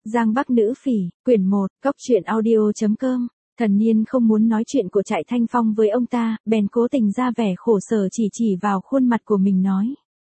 Giang Bắc Nữ Phỉ, quyển 1, cốc truyện audio.com. Thần Niên không muốn nói chuyện của Trại Thanh Phong với ông ta, bèn cố tình ra vẻ khổ sở chỉ vào khuôn mặt của mình nói.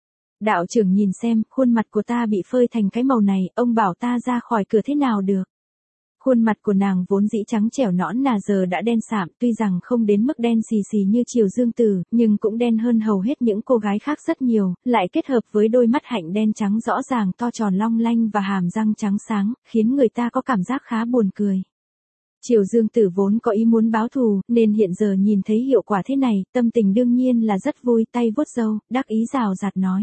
Đạo trưởng nhìn xem, khuôn mặt của ta bị phơi thành cái màu này, ông bảo ta ra khỏi cửa thế nào được. Khuôn mặt của nàng vốn dĩ trắng trẻo nõn nà giờ đã đen sạm, tuy rằng không đến mức đen xì xì như Triều Dương Tử, nhưng cũng đen hơn hầu hết những cô gái khác rất nhiều, lại kết hợp với đôi mắt hạnh đen trắng rõ ràng to tròn long lanh và hàm răng trắng sáng, khiến người ta có cảm giác khá buồn cười. Triều Dương Tử vốn có ý muốn báo thù, nên hiện giờ nhìn thấy hiệu quả thế này, tâm tình đương nhiên là rất vui, tay vuốt râu, đắc ý rào rạt nói.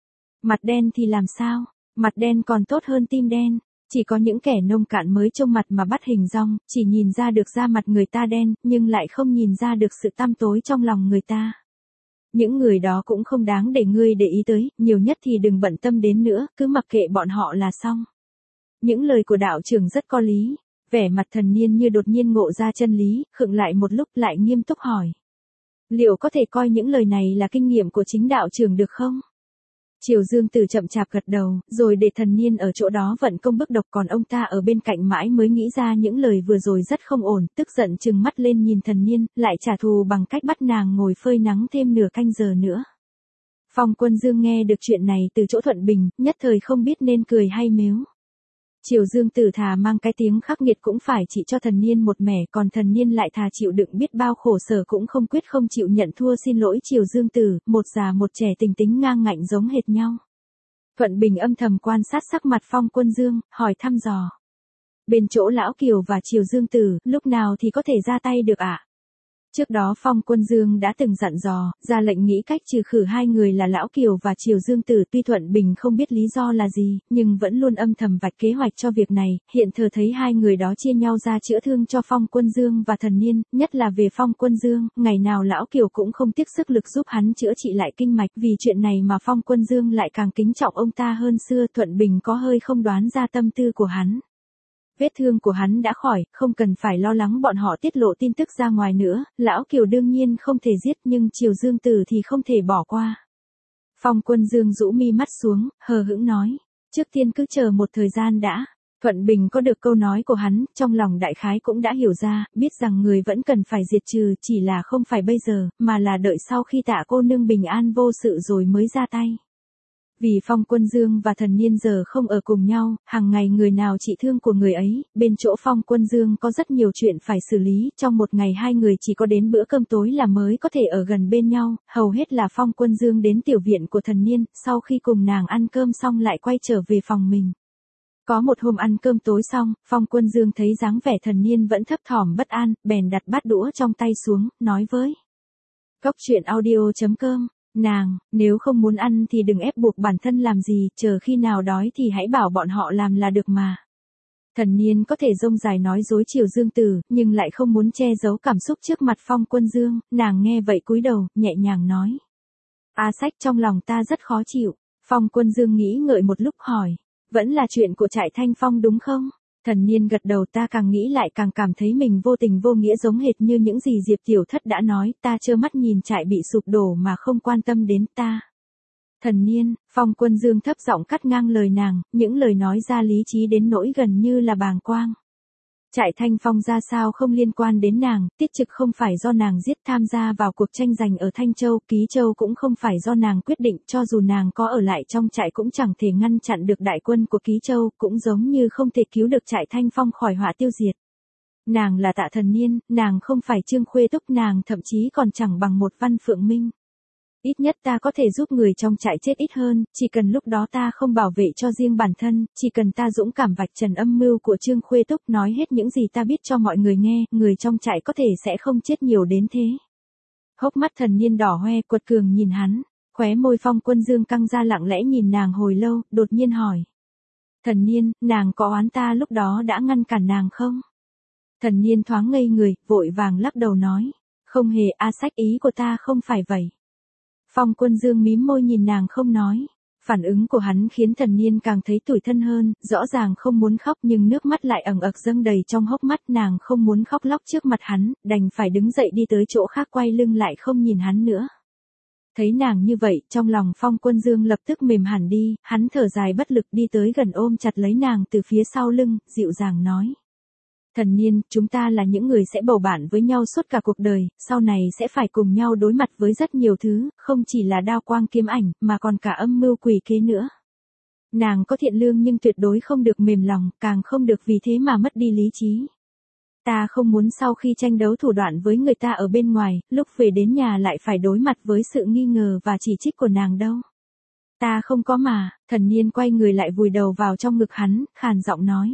Mặt đen thì làm sao, mặt đen còn tốt hơn tim đen. Chỉ có những kẻ nông cạn mới trông mặt mà bắt hình dong, chỉ nhìn ra được da mặt người ta đen, nhưng lại không nhìn ra được sự tăm tối trong lòng người ta. Những người đó cũng không đáng để ngươi để ý tới, nhiều nhất thì đừng bận tâm đến nữa, cứ mặc kệ bọn họ là xong. Những lời của đạo trưởng rất có lý, vẻ mặt Thần Niên như đột nhiên ngộ ra chân lý, khựng lại một lúc lại nghiêm túc hỏi. Liệu có thể coi những lời này là kinh nghiệm của chính đạo trưởng được không? Triều Dương Tử chậm chạp gật đầu, rồi để Thần Niên ở chỗ đó vận công bức độc, còn ông ta ở bên cạnh mãi mới nghĩ ra những lời vừa rồi rất không ổn, tức giận trừng mắt lên nhìn Thần Niên, lại trả thù bằng cách bắt nàng ngồi phơi nắng thêm nửa canh giờ nữa. Phong Quân Dương nghe được chuyện này từ chỗ Thuận Bình, nhất thời không biết nên cười hay mếu. Triều Dương Tử thà mang cái tiếng khắc nghiệt cũng phải chỉ cho Thần Niên một mẻ, còn Thần Niên lại thà chịu đựng biết bao khổ sở cũng không quyết không chịu nhận thua xin lỗi Triều Dương Tử, một già một trẻ tình tính ngang ngạnh giống hệt nhau. Thuận Bình âm thầm quan sát sắc mặt Phong Quân Dương, hỏi thăm dò. Bên chỗ Lão Kiều và Triều Dương Tử, lúc nào thì có thể ra tay được ạ? Trước đó Phong Quân Dương đã từng dặn dò, ra lệnh nghĩ cách trừ khử hai người là Lão Kiều và Triều Dương Tử, tuy Thuận Bình không biết lý do là gì, nhưng vẫn luôn âm thầm vạch kế hoạch cho việc này, hiện thời thấy hai người đó chia nhau ra chữa thương cho Phong Quân Dương và Thần Niên, nhất là về Phong Quân Dương, ngày nào Lão Kiều cũng không tiếc sức lực giúp hắn chữa trị lại kinh mạch, vì chuyện này mà Phong Quân Dương lại càng kính trọng ông ta hơn xưa. Thuận Bình có hơi không đoán ra tâm tư của hắn. Vết thương của hắn đã khỏi, không cần phải lo lắng bọn họ tiết lộ tin tức ra ngoài nữa, Lão Kiều đương nhiên không thể giết nhưng Triều Dương Tử thì không thể bỏ qua. Phong Quân Dương rũ mi mắt xuống, hờ hững nói, trước tiên cứ chờ một thời gian đã. Thuận Bình có được câu nói của hắn, trong lòng đại khái cũng đã hiểu ra, biết rằng người vẫn cần phải diệt trừ, chỉ là không phải bây giờ, mà là đợi sau khi Tạ cô nương bình an vô sự rồi mới ra tay. Vì Phong Quân Dương và Thần Niên giờ không ở cùng nhau, hàng ngày người nào trị thương của người ấy, bên chỗ Phong Quân Dương có rất nhiều chuyện phải xử lý, trong một ngày hai người chỉ có đến bữa cơm tối là mới có thể ở gần bên nhau, hầu hết là Phong Quân Dương đến tiểu viện của Thần Niên, sau khi cùng nàng ăn cơm xong lại quay trở về phòng mình. Có một hôm ăn cơm tối xong, Phong Quân Dương thấy dáng vẻ Thần Niên vẫn thấp thỏm bất an, bèn đặt bát đũa trong tay xuống, nói với cốc truyện audio.com. Nàng, nếu không muốn ăn thì đừng ép buộc bản thân làm gì, chờ khi nào đói thì hãy bảo bọn họ làm là được mà. Thần Niên có thể rông dài nói dối Triều Dương Tử, nhưng lại không muốn che giấu cảm xúc trước mặt Phong Quân Dương, nàng nghe vậy cúi đầu, nhẹ nhàng nói. Sách trong lòng ta rất khó chịu. Phong Quân Dương nghĩ ngợi một lúc hỏi, vẫn là chuyện của Trại Thanh Phong đúng không? Thần Niên gật đầu, ta càng nghĩ lại càng cảm thấy mình vô tình vô nghĩa giống hệt như những gì Diệp Tiểu Thất đã nói, ta trơ mắt nhìn trại bị sụp đổ mà không quan tâm đến ta. Thần Niên, Phong Quân Dương thấp giọng cắt ngang lời nàng, những lời nói ra lý trí đến nỗi gần như là bàng quang. Trại Thanh Phong ra sao không liên quan đến nàng, Tiết Trực không phải do nàng giết, tham gia vào cuộc tranh giành ở Thanh Châu, Ký Châu cũng không phải do nàng quyết định, cho dù nàng có ở lại trong trại cũng chẳng thể ngăn chặn được đại quân của Ký Châu, cũng giống như không thể cứu được Trại Thanh Phong khỏi họa tiêu diệt. Nàng là Tạ Thần Niên, nàng không phải Trương Khuê Túc, nàng thậm chí còn chẳng bằng một Văn Phượng Minh. Ít nhất ta có thể giúp người trong trại chết ít hơn, chỉ cần lúc đó ta không bảo vệ cho riêng bản thân, chỉ cần ta dũng cảm vạch trần âm mưu của Trương Khuê Túc, nói hết những gì ta biết cho mọi người nghe, người trong trại có thể sẽ không chết nhiều đến thế. Hốc mắt Thần Niên đỏ hoe, quật cường nhìn hắn, khóe môi Phong Quân Dương căng ra lặng lẽ nhìn nàng hồi lâu, đột nhiên hỏi. Thần Niên, nàng có oán ta lúc đó đã ngăn cản nàng không? Thần Niên thoáng ngây người, vội vàng lắc đầu nói. Không hề, sách ý của ta không phải vậy. Phong Quân Dương mím môi nhìn nàng không nói. Phản ứng của hắn khiến Thần Niên càng thấy tủi thân hơn, rõ ràng không muốn khóc nhưng nước mắt lại ẩn ực dâng đầy trong hốc mắt, nàng không muốn khóc lóc trước mặt hắn, đành phải đứng dậy đi tới chỗ khác quay lưng lại không nhìn hắn nữa. Thấy nàng như vậy, trong lòng Phong Quân Dương lập tức mềm hẳn đi, hắn thở dài bất lực đi tới gần ôm chặt lấy nàng từ phía sau lưng, dịu dàng nói. Thần Niên, chúng ta là những người sẽ bầu bạn với nhau suốt cả cuộc đời, sau này sẽ phải cùng nhau đối mặt với rất nhiều thứ, không chỉ là đao quang kiếm ảnh, mà còn cả âm mưu quỷ kế nữa. Nàng có thiện lương nhưng tuyệt đối không được mềm lòng, càng không được vì thế mà mất đi lý trí. Ta không muốn sau khi tranh đấu thủ đoạn với người ta ở bên ngoài, lúc về đến nhà lại phải đối mặt với sự nghi ngờ và chỉ trích của nàng đâu. Ta không có mà, Thần Niên quay người lại vùi đầu vào trong ngực hắn, khàn giọng nói.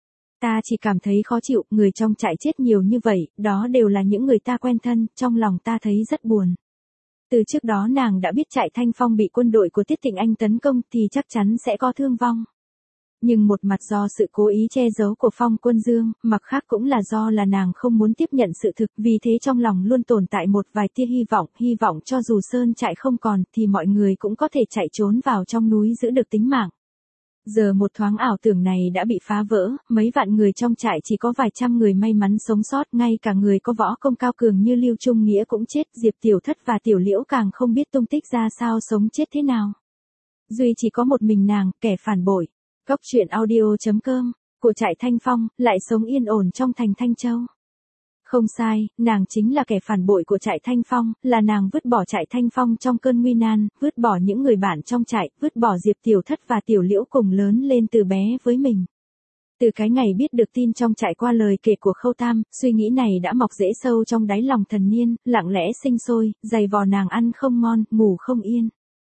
Ta chỉ cảm thấy khó chịu, người trong trại chết nhiều như vậy, đó đều là những người ta quen thân, trong lòng ta thấy rất buồn. Từ trước đó nàng đã biết trại Thanh Phong bị quân đội của Tiết Thịnh Anh tấn công thì chắc chắn sẽ có thương vong. Nhưng một mặt do sự cố ý che giấu của Phong Quân Dương, mặt khác cũng là do là nàng không muốn tiếp nhận sự thực, vì thế trong lòng luôn tồn tại một vài tia hy vọng cho dù sơn trại không còn thì mọi người cũng có thể chạy trốn vào trong núi giữ được tính mạng. Giờ một thoáng ảo tưởng này đã bị phá vỡ, mấy vạn người trong trại chỉ có vài trăm người may mắn sống sót, ngay cả người có võ công cao cường như Lưu Trung Nghĩa cũng chết, Diệp Tiểu Thất và Tiểu Liễu càng không biết tung tích ra sao sống chết thế nào. Duy chỉ có một mình nàng, kẻ phản bội. Cốc truyện audio.com, của trại Thanh Phong, lại sống yên ổn trong thành Thanh Châu. Không sai, nàng chính là kẻ phản bội của trại Thanh Phong, là nàng vứt bỏ trại Thanh Phong trong cơn nguy nan, vứt bỏ những người bạn trong trại, vứt bỏ Diệp Tiểu Thất và Tiểu Liễu cùng lớn lên từ bé với mình. Từ cái ngày biết được tin trong trại qua lời kể của Khâu Tam, suy nghĩ này đã mọc rễ sâu trong đáy lòng Thần Niên, lặng lẽ sinh sôi, dày vò nàng ăn không ngon, ngủ không yên.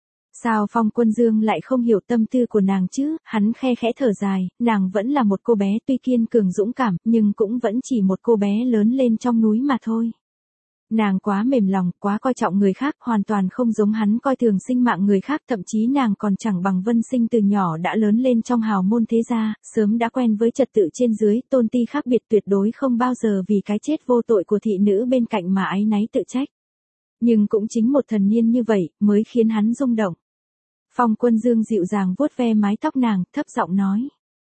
Sao Phong Quân Dương lại không hiểu tâm tư của nàng chứ, hắn khe khẽ thở dài, nàng vẫn là một cô bé tuy kiên cường dũng cảm, nhưng cũng vẫn chỉ một cô bé lớn lên trong núi mà thôi. Nàng quá mềm lòng, quá coi trọng người khác, hoàn toàn không giống hắn coi thường sinh mạng người khác, thậm chí nàng còn chẳng bằng Vân Sinh từ nhỏ đã lớn lên trong hào môn thế gia, sớm đã quen với trật tự trên dưới, tôn ti khác biệt tuyệt đối không bao giờ vì cái chết vô tội của thị nữ bên cạnh mà áy náy tự trách. Nhưng cũng chính một Thần Niên như vậy, mới khiến hắn rung động. Phong Quân Dương dịu dàng vuốt ve mái tóc nàng, thấp giọng nói.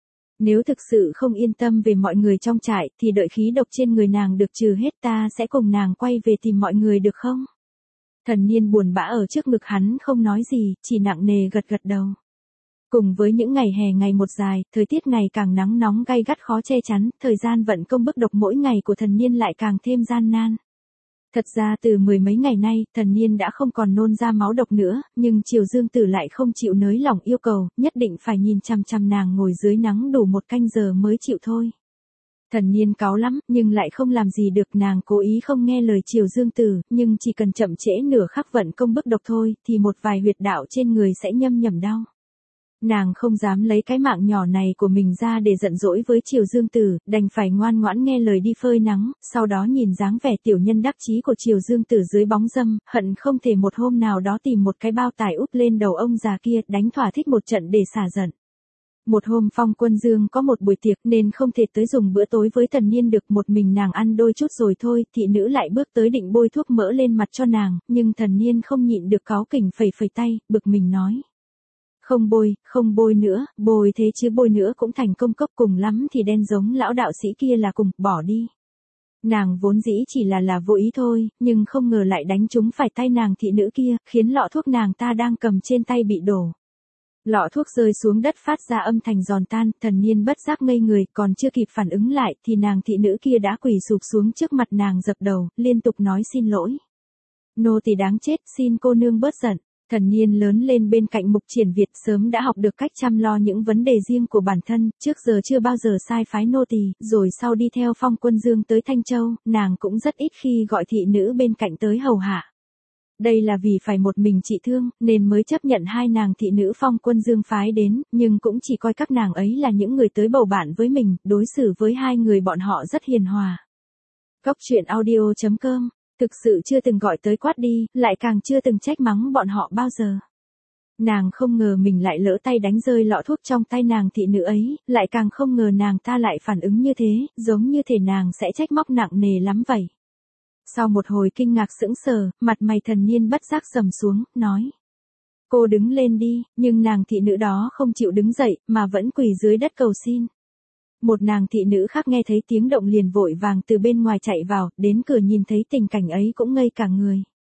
Nếu thực sự không yên tâm về mọi người trong trại, thì đợi khí độc trên người nàng được trừ hết ta sẽ cùng nàng quay về tìm mọi người được không? Thần Niên buồn bã ở trước ngực hắn không nói gì, chỉ nặng nề gật gật đầu. Cùng với những ngày hè ngày một dài, thời tiết ngày càng nắng nóng gay gắt khó che chắn, thời gian vận công bức độc mỗi ngày của Thần Niên lại càng thêm gian nan. Thật ra từ mười mấy ngày nay, Thần Niên đã không còn nôn ra máu độc nữa, nhưng Triều Dương Tử lại không chịu nới lỏng yêu cầu, nhất định phải nhìn chằm chằm nàng ngồi dưới nắng đủ một canh giờ mới chịu thôi. Thần Niên cáu lắm, nhưng lại không làm gì được, nàng cố ý không nghe lời Triều Dương Tử, nhưng chỉ cần chậm trễ nửa khắc vận công bức độc thôi, thì một vài huyệt đạo trên người sẽ nhâm nhẩm đau. Nàng không dám lấy cái mạng nhỏ này của mình ra để giận dỗi với Triều Dương Tử, đành phải ngoan ngoãn nghe lời đi phơi nắng, sau đó nhìn dáng vẻ tiểu nhân đắc chí của Triều Dương Tử dưới bóng râm, hận không thể một hôm nào đó tìm một cái bao tải úp lên đầu ông già kia, đánh thỏa thích một trận để xả giận. Một hôm Phong Quân Dương có một buổi tiệc nên không thể tới dùng bữa tối với Thần Niên được, một mình nàng ăn đôi chút rồi thôi, thị nữ lại bước tới định bôi thuốc mỡ lên mặt cho nàng, nhưng Thần Niên không nhịn được cáu kỉnh phẩy tay, bực mình nói. Không bôi nữa, bôi thế chứ bôi nữa cũng thành công cốc, cùng lắm thì đen giống lão đạo sĩ kia là cùng, bỏ đi. Nàng vốn dĩ chỉ là vô ý thôi, nhưng không ngờ lại đánh trúng phải tay nàng thị nữ kia, khiến lọ thuốc nàng ta đang cầm trên tay bị đổ. Lọ thuốc rơi xuống đất phát ra âm thanh giòn tan, Thần Niên bất giác ngây người, còn chưa kịp phản ứng lại thì nàng thị nữ kia đã quỳ sụp xuống trước mặt nàng dập đầu, liên tục nói xin lỗi. Nô tỳ đáng chết, xin cô nương bớt giận. Thần Niên lớn lên bên cạnh Mục Triển Việt, sớm đã học được cách chăm lo những vấn đề riêng của bản thân, trước giờ chưa bao giờ sai phái nô tỳ, rồi sau đi theo Phong Quân Dương tới Thanh Châu, nàng cũng rất ít khi gọi thị nữ bên cạnh tới hầu hạ. Đây là vì phải một mình trị thương, nên mới chấp nhận hai nàng thị nữ Phong Quân Dương phái đến, nhưng cũng chỉ coi các nàng ấy là những người tới bầu bạn với mình, đối xử với hai người bọn họ rất hiền hòa. Cốc truyện audio.com, thực sự chưa từng gọi tới quát đi, lại càng chưa từng trách mắng bọn họ bao giờ. Nàng không ngờ mình lại lỡ tay đánh rơi lọ thuốc trong tay nàng thị nữ ấy, lại càng không ngờ nàng ta lại phản ứng như thế, giống như thể nàng sẽ trách móc nặng nề lắm vậy. Sau một hồi kinh ngạc sững sờ, mặt mày Thần Niên bất giác sầm xuống, nói. Cô đứng lên đi, nhưng nàng thị nữ đó không chịu đứng dậy, mà vẫn quỳ dưới đất cầu xin. Một nàng thị nữ khác nghe thấy tiếng động liền vội vàng từ bên ngoài chạy vào, đến cửa nhìn thấy tình cảnh ấy cũng ngây cả người.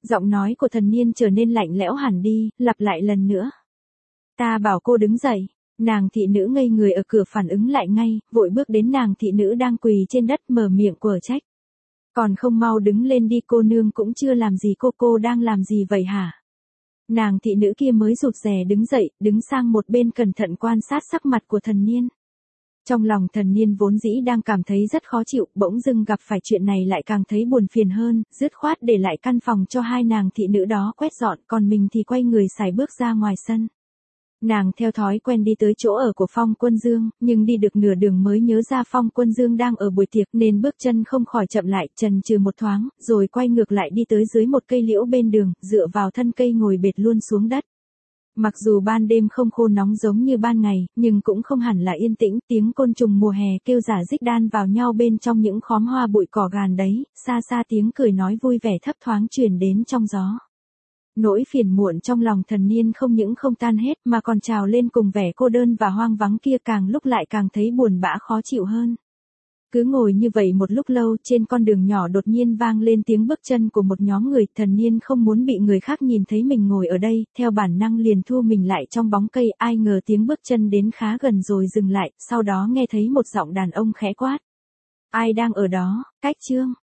Giọng nói của thần niên trở nên lạnh lẽo hẳn đi, lặp lại lần nữa. Ta bảo cô đứng dậy. Nàng thị nữ ngây người ở cửa phản ứng lại ngay, vội bước đến nàng thị nữ đang quỳ trên đất mở miệng quở trách. Còn không mau đứng lên đi, cô nương cũng chưa làm gì, cô đang làm gì vậy hả? Nàng thị nữ kia mới rụt rè đứng dậy, đứng sang một bên cẩn thận quan sát sắc mặt của thần niên. Trong lòng thần niên vốn dĩ đang cảm thấy rất khó chịu, bỗng dưng gặp phải chuyện này lại càng thấy buồn phiền hơn, dứt khoát để lại căn phòng cho hai nàng thị nữ đó quét dọn, còn mình thì quay người sải bước ra ngoài sân. Nàng theo thói quen đi tới chỗ ở của Phong Quân Dương, nhưng đi được nửa đường mới nhớ ra Phong Quân Dương đang ở buổi tiệc nên bước chân không khỏi chậm lại, chần chừ một thoáng, rồi quay ngược lại đi tới dưới một cây liễu bên đường, dựa vào thân cây ngồi bệt luôn xuống đất. Mặc dù ban đêm không khô nóng giống như ban ngày, nhưng cũng không hẳn là yên tĩnh, tiếng côn trùng mùa hè kêu rả rích đan vào nhau bên trong những khóm hoa bụi cỏ gàn đấy, xa xa tiếng cười nói vui vẻ thấp thoáng truyền đến trong gió. Nỗi phiền muộn trong lòng thần niên không những không tan hết mà còn trào lên cùng vẻ cô đơn và hoang vắng kia, càng lúc lại càng thấy buồn bã khó chịu hơn. Cứ ngồi như vậy một lúc lâu, trên con đường nhỏ đột nhiên vang lên tiếng bước chân của một nhóm người, thần niên không muốn bị người khác nhìn thấy mình ngồi ở đây, theo bản năng liền thu mình lại trong bóng cây, ai ngờ tiếng bước chân đến khá gần rồi dừng lại, sau đó nghe thấy một giọng đàn ông khẽ quát. Ai đang ở đó, Cách Trương?